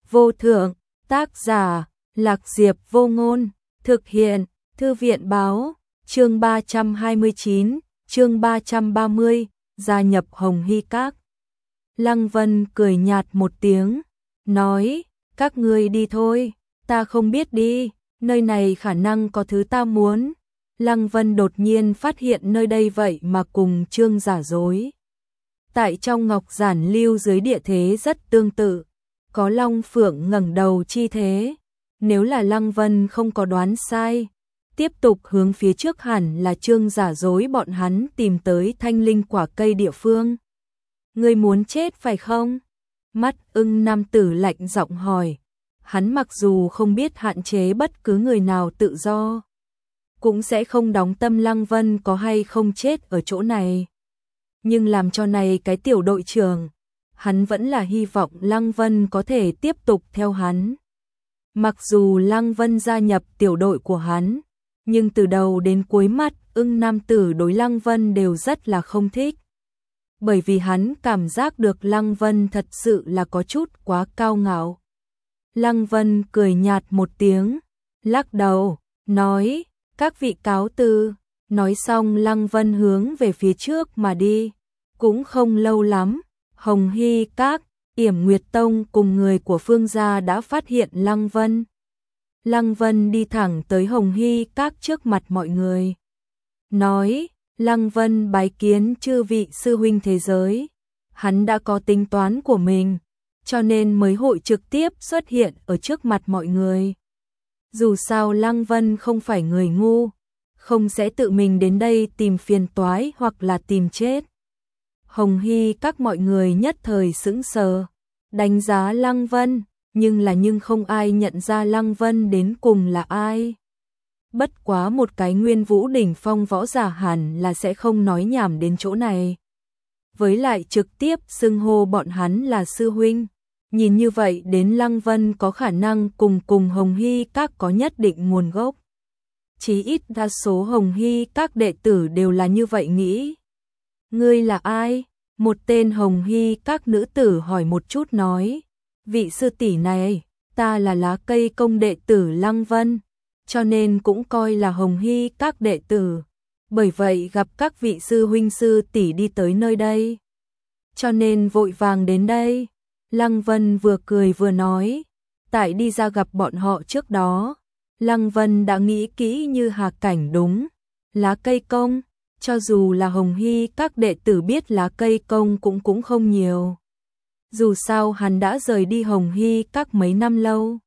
vô thượng, tác giả, Lạc Diệp Vô Ngôn, thực hiện, Thư viện báo, chương 329, chương 330, gia nhập Hồng Hy Các. Lăng Vân cười nhạt một tiếng, nói, các ngươi đi thôi, ta không biết đi, nơi này khả năng có thứ ta muốn. Lăng Vân đột nhiên phát hiện nơi đây vậy mà cùng Trương giả dối. Tại trong ngọc giản lưu dưới địa thế rất tương tự, có long phượng ngẩng đầu chi thế. Nếu là Lăng Vân không có đoán sai, tiếp tục hướng phía trước hẳn là Trương giả dối bọn hắn tìm tới thanh linh quả cây địa phương. Ngươi muốn chết phải không? Mắt ưng nam tử lạnh giọng hỏi. Hắn mặc dù không biết hạn chế bất cứ người nào tự do, cũng sẽ không đóng tâm Lăng Vân có hay không chết ở chỗ này. Nhưng làm cho này cái tiểu đội trưởng, hắn vẫn là hy vọng Lăng Vân có thể tiếp tục theo hắn. Mặc dù Lăng Vân gia nhập tiểu đội của hắn, nhưng từ đầu đến cuối mắt ưng nam tử đối Lăng Vân đều rất là không thích. Bởi vì hắn cảm giác được Lăng Vân thật sự là có chút quá cao ngạo. Lăng Vân cười nhạt một tiếng, lắc đầu, nói, các vị cáo từ. Nói xong Lăng Vân hướng về phía trước mà đi. Cũng không lâu lắm, Hồng Hy Các, Yểm Nguyệt Tông cùng người của Phương gia đã phát hiện Lăng Vân. Lăng Vân đi thẳng tới Hồng Hy Các trước mặt mọi người. Nói, Lăng Vân bái kiến chư vị sư huynh thế giới. Hắn đã có tính toán của mình, cho nên mới hội trực tiếp xuất hiện ở trước mặt mọi người. Dù sao Lăng Vân không phải người ngu, không sẽ tự mình đến đây tìm phiền toái hoặc là tìm chết. Hồng Hy Các mọi người nhất thời sững sờ, đánh giá Lăng Vân, nhưng không ai nhận ra Lăng Vân đến cùng là ai. Bất quá một cái nguyên vũ đỉnh phong võ giả hẳn là sẽ không nói nhảm đến chỗ này. Với lại trực tiếp xưng hô bọn hắn là sư huynh. Nhìn như vậy đến Lăng Vân có khả năng cùng Hồng Hy Các có nhất định nguồn gốc. Chí ít đa số Hồng Hy Các đệ tử đều là như vậy nghĩ. Ngươi là ai? Một tên Hồng Hy Các nữ tử hỏi một chút nói. Vị sư tỷ này, ta là Lá Cây Công đệ tử Lăng Vân, cho nên cũng coi là Hồng Hy Các đệ tử. Bởi vậy gặp các vị sư huynh sư tỷ đi tới nơi đây, cho nên vội vàng đến đây. Lăng Vân vừa cười vừa nói, tại đi ra gặp bọn họ trước đó, Lăng Vân đã nghĩ kỹ như hà cảnh đúng. Lá Cây Công, cho dù là Hồng Hy Các đệ tử biết Lá Cây Công cũng không nhiều. Dù sao hắn đã rời đi Hồng Hy Các mấy năm lâu.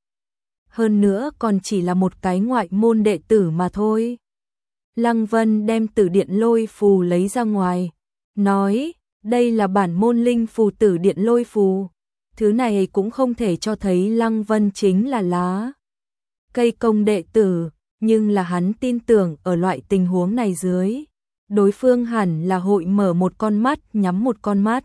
Hơn nữa còn chỉ là một cái ngoại môn đệ tử mà thôi. Lăng Vân đem Tử Điện Lôi Phù lấy ra ngoài, nói, đây là bản môn linh phù Tử Điện Lôi Phù. Thứ này cũng không thể cho thấy Lăng Vân chính là Lá Cây Công đệ tử, nhưng là hắn tin tưởng ở loại tình huống này dưới, đối phương hẳn là hội mở một con mắt nhắm một con mắt.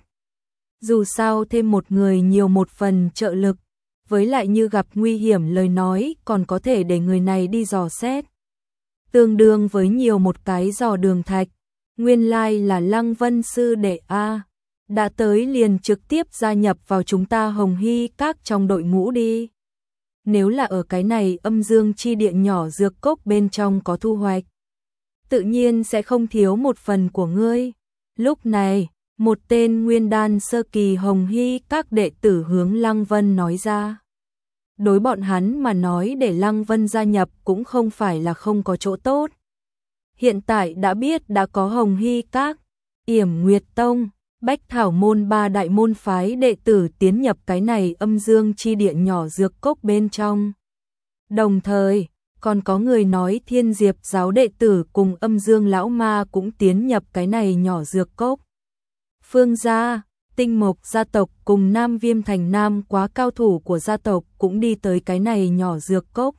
Dù sao thêm một người nhiều một phần trợ lực, với lại như gặp nguy hiểm lời nói còn có thể để người này đi dò xét. Tương đương với nhiều một cái dò đường thạch, nguyên lai là Lăng Vân sư đệ A. Đã tới liền trực tiếp gia nhập vào chúng ta Hồng Hy Các trong đội ngũ đi. Nếu là ở cái này âm dương chi địa nhỏ dược cốc bên trong có thu hoạch, tự nhiên sẽ không thiếu một phần của ngươi. Lúc này, một tên nguyên đan sơ kỳ Hồng Hy Các đệ tử hướng Lăng Vân nói ra. Đối bọn hắn mà nói để Lăng Vân gia nhập cũng không phải là không có chỗ tốt. Hiện tại đã biết đã có Hồng Hy Các, Yểm Nguyệt Tông, Bách Thảo Môn ba đại môn phái đệ tử tiến nhập cái này âm dương chi địa nhỏ dược cốc bên trong. Đồng thời, còn có người nói Thiên Diệp giáo đệ tử cùng âm dương lão ma cũng tiến nhập cái này nhỏ dược cốc. Phương gia, Tinh Mộc gia tộc cùng Nam Viêm Thành Nam Quá cao thủ của gia tộc cũng đi tới cái này nhỏ dược cốc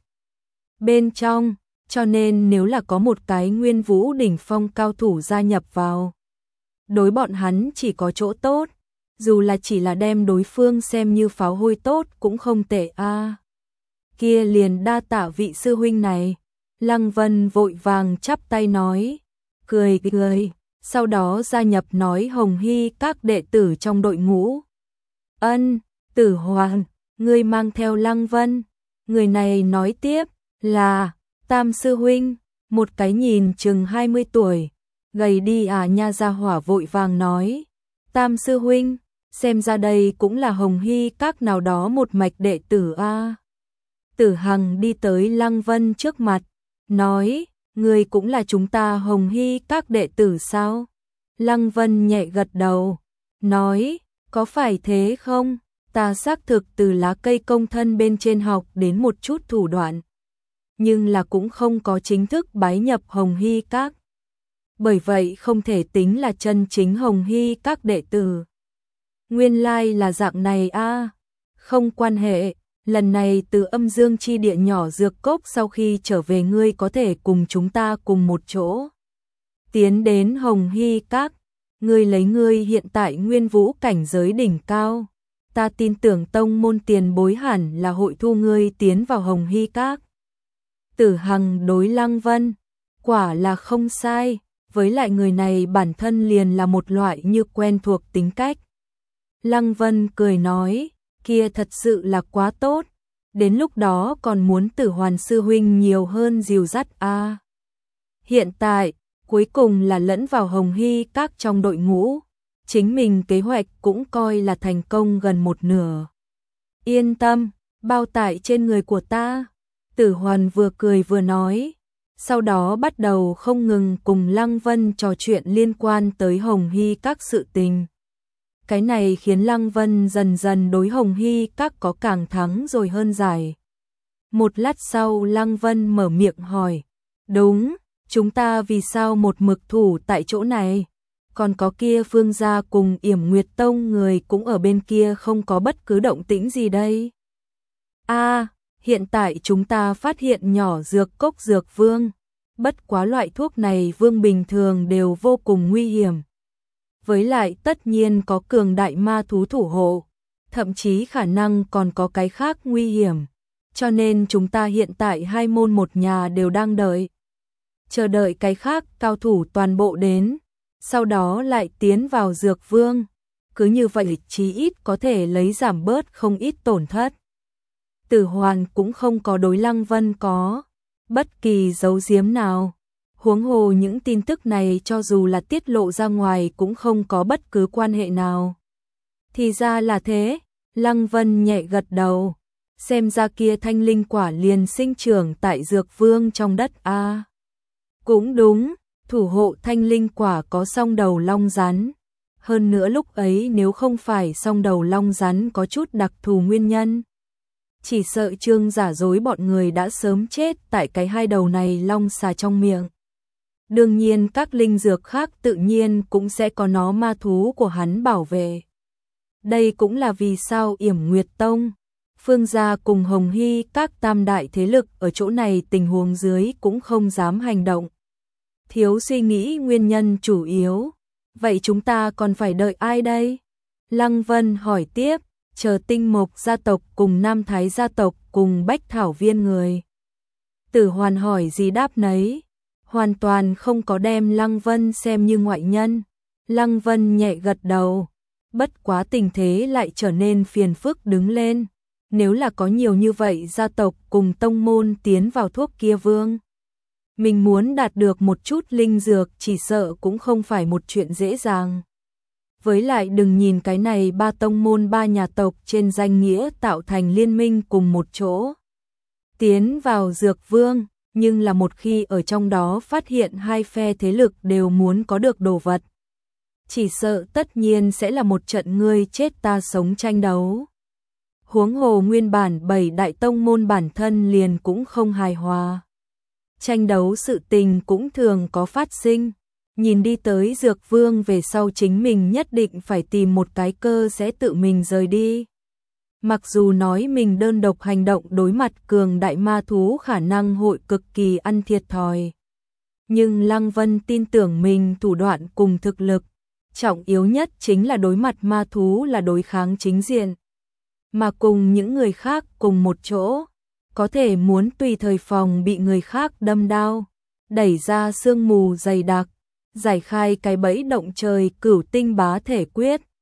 bên trong, cho nên nếu là có một cái nguyên vũ đỉnh phong cao thủ gia nhập vào, đối bọn hắn chỉ có chỗ tốt, dù là chỉ là đem đối phương xem như pháo hôi tốt cũng không tệ a. Kia liền đa tạ vị sư huynh này. Lăng Vân vội vàng chắp tay nói, cười, sau đó gia nhập nói Hồng Hy Các đệ tử trong đội ngũ. Ân, Tử Hoàn, ngươi mang theo Lăng Vân. Người này nói tiếp, là Tam sư huynh, một cái nhìn chừng 20 tuổi, gầy đi à nha, gia hỏa vội vàng nói. Tam sư huynh, xem ra đây cũng là Hồng Hy các nào đó một mạch đệ tử a. Tử Hằng đi tới Lăng Vân trước mặt, nói, ngươi cũng là chúng ta Hồng Hy các đệ tử sao? Lăng Vân nhẹ gật đầu, nói, có phải thế không? Ta xác thực từ lá cây công thân bên trên học đến một chút thủ đoạn, nhưng là cũng không có chính thức bái nhập Hồng Hy các. Bởi vậy không thể tính là chân chính Hồng Hy các đệ tử. Nguyên lai là dạng này a. Không quan hệ, lần này từ âm dương chi địa nhỏ dược cốc sau khi trở về ngươi có thể cùng chúng ta cùng một chỗ tiến đến Hồng Hy các. Ngươi lấy ngươi hiện tại nguyên vũ cảnh giới đỉnh cao, ta tin tưởng tông môn tiền bối hẳn là hội thu ngươi tiến vào Hồng Hy các. Tử Hằng đối Lăng Vân, quả là không sai, với lại người này bản thân liền là một loại như quen thuộc tính cách. Lăng Vân cười nói, kia thật sự là quá tốt, đến lúc đó còn muốn Tử Hoàn sư huynh nhiều hơn dìu dắt a. Hiện tại, cuối cùng là lẫn vào Hồng Hy các trong đội ngũ, chính mình kế hoạch cũng coi là thành công gần một nửa. Yên tâm, bao tải trên người của ta. Tử Hoàn vừa cười vừa nói, sau đó bắt đầu không ngừng cùng Lăng Vân trò chuyện liên quan tới Hồng Hy các sự tình. Cái này khiến Lăng Vân dần dần đối Hồng Hy các có càng thắng rồi hơn giải. Một lát sau Lăng Vân mở miệng hỏi, đúng, chúng ta vì sao một mực thủ tại chỗ này? Còn có kia Phương gia cùng Yểm Nguyệt Tông người cũng ở bên kia không có bất cứ động tĩnh gì đây. Hiện tại chúng ta phát hiện nhỏ dược cốc dược vương, bất quá loại thuốc này vương bình thường đều vô cùng nguy hiểm. Với lại tất nhiên có cường đại ma thú thủ hộ, thậm chí khả năng còn có cái khác nguy hiểm, cho nên chúng ta hiện tại hai môn một nhà đều đang chờ đợi cái khác cao thủ toàn bộ đến, sau đó lại tiến vào dược vương, cứ như vậy chí ít có thể lấy giảm bớt không ít tổn thất. Tử Hoàn cũng không có đối Lăng Vân có bất kỳ giấu giếm nào. Huống hồ những tin tức này cho dù là tiết lộ ra ngoài cũng không có bất cứ quan hệ nào. Thì ra là thế, Lăng Vân nhẹ gật đầu, xem ra kia thanh linh quả liền sinh trưởng tại dược vương trong đất a. Cũng đúng, thủ hộ thanh linh quả có song đầu long rắn. Hơn nữa lúc ấy nếu không phải song đầu long rắn có chút đặc thù nguyên nhân, chỉ sợ Trương giả dối bọn người đã sớm chết tại cái hai đầu này long xà trong miệng. Đương nhiên các linh dược khác tự nhiên cũng sẽ có nó ma thú của hắn bảo vệ. Đây cũng là vì sao Yểm Nguyệt Tông, Phương gia cùng Hồng Hy các tam đại thế lực ở chỗ này tình huống dưới cũng không dám hành động. Thiếu suy nghĩ nguyên nhân chủ yếu. Vậy chúng ta còn phải đợi ai đây? Lăng Vân hỏi tiếp, chờ Tinh Mộc gia tộc cùng Nam Thái gia tộc cùng Bách Thảo Viên người. Tử Hoàn hỏi gì đáp nấy, hoàn toàn không có đem Lăng Vân xem như ngoại nhân. Lăng Vân nhẹ gật đầu, bất quá tình thế lại trở nên phiền phức đứng lên. Nếu là có nhiều như vậy gia tộc cùng tông môn tiến vào thuốc kia vương, mình muốn đạt được một chút linh dược chỉ sợ cũng không phải một chuyện dễ dàng. Với lại đừng nhìn cái này ba tông môn ba nhà tộc trên danh nghĩa tạo thành liên minh cùng một chỗ tiến vào dược vương, nhưng là một khi ở trong đó phát hiện hai phe thế lực đều muốn có được đồ vật, chỉ sợ tất nhiên sẽ là một trận ngươi chết ta sống tranh đấu. Huống hồ nguyên bản 7 đại tông môn bản thân liền cũng không hài hòa, tranh đấu sự tình cũng thường có phát sinh. Nhìn đi tới dược vương về sau chính mình nhất định phải tìm một cái cơ sẽ tự mình rời đi. Mặc dù nói mình đơn độc hành động đối mặt cường đại ma thú khả năng hội cực kỳ ăn thiệt thòi, nhưng Lăng Vân tin tưởng mình thủ đoạn cùng thực lực, trọng yếu nhất chính là đối mặt ma thú là đối kháng chính diện, mà cùng những người khác cùng một chỗ, có thể muốn tùy thời phòng bị người khác đâm đao, đẩy ra sương mù dày đặc, giải khai cái bẫy động trời Cửu Tinh Bá Thể Quyết.